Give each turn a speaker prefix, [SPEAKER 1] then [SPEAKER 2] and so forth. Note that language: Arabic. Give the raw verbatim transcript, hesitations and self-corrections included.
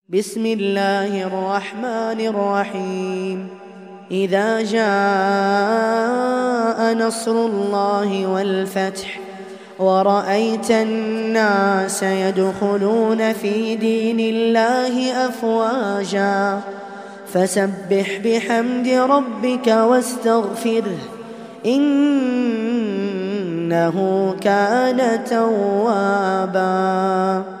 [SPEAKER 1] بسم الله الرحمن الرحيم. إذا جاء نصر الله والفتح ورأيت الناس يدخلون في دين الله أفواجا فسبح بحمد ربك واستغفره إنه كان توابا.